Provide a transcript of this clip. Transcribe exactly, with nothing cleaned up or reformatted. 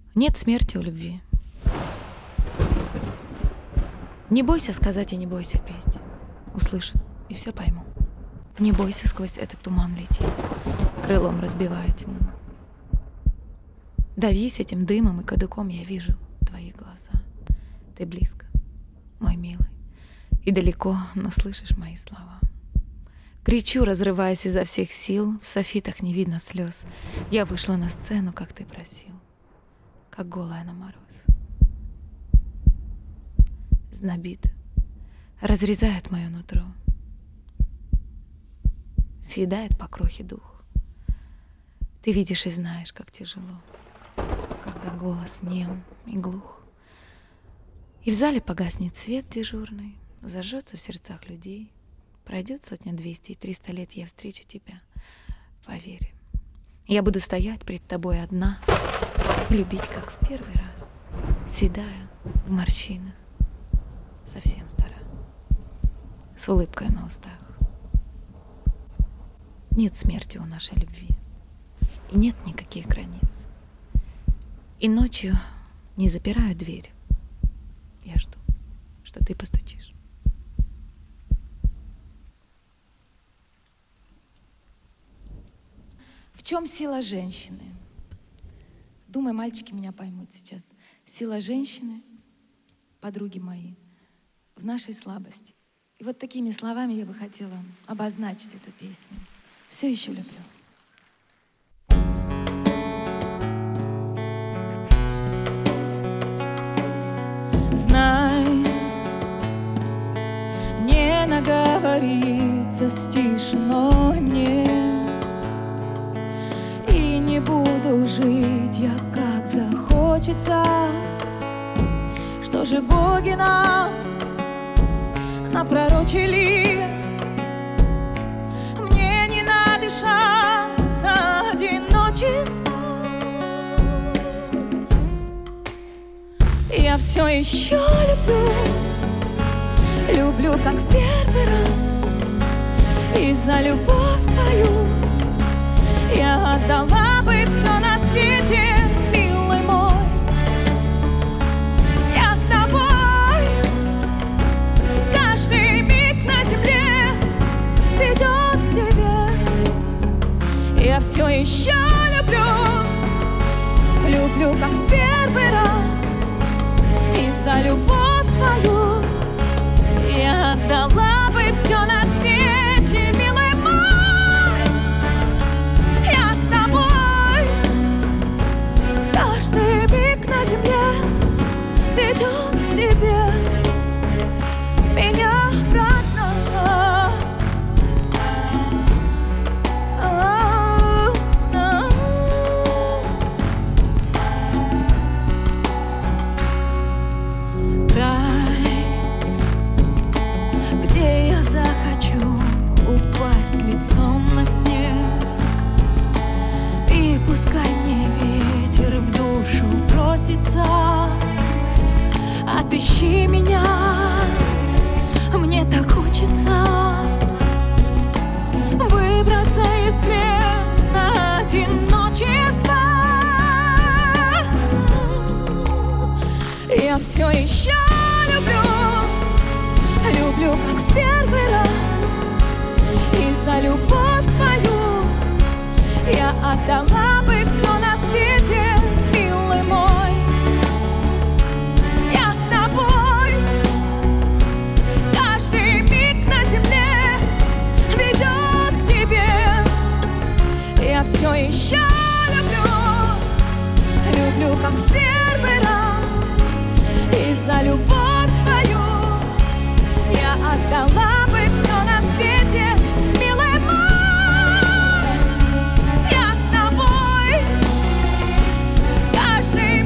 Нет смерти у любви. Не бойся сказать и не бойся петь. Услышат и все пойму. Не бойся сквозь этот туман лететь, крылом разбивая тьму. Давись этим дымом и кадыком, я вижу твои глаза. Ты близко, мой милый, и далеко, но слышишь мои слова. Кричу, разрываясь изо всех сил, в софитах не видно слез. Я вышла на сцену, как ты просил, как голая на мороз. Знобит, разрезает мое нутро, съедает по крохе дух. Ты видишь и знаешь, как тяжело, когда голос нем и глух. И в зале погаснет свет дежурный, зажжется в сердцах людей. Пройдет сотня двести и триста лет, я встречу тебя, поверь. Я буду стоять пред тобой одна, любить, как в первый раз, седая в морщинах, совсем стара, с улыбкой на устах. Нет смерти у нашей любви, и нет никаких границ. И ночью не запираю дверь. Я жду, что ты постучишь. В чем сила женщины? Думаю, мальчики меня поймут сейчас. Сила женщины, подруги мои, в нашей слабости. И вот такими словами я бы хотела обозначить эту песню. Все еще люблю. Знай, не наговориться с тишиной мне, и не буду жить я, как захочется. Что же боги нам напророчили? Мне не надышаться одиночеством. Я все еще люблю, люблю, как в первый раз. И за любовь твою я отдала бы все на свете, милый мой. Я с тобой, каждый миг на земле ведет к тебе. Я все еще люблю, люблю, как в первый раз. И за любовь твою я отдала бы все на свете, милый мой. Я с тобой, каждый миг на земле ведет к тебе меня обратно. Лицом на снег, и пускай мне ветер в душу просится. Отыщи меня, мне так хочется выбраться из плена одиночества. Я все еще люблю, люблю, как в первый раз. И за любовь твою я отдала бы все на свете, милый мой. Я с тобой, каждый миг на земле ведет к тебе. Я все еще люблю, люблю, как в первый раз. И за любовь твою я отдала бы все на свете. Каждый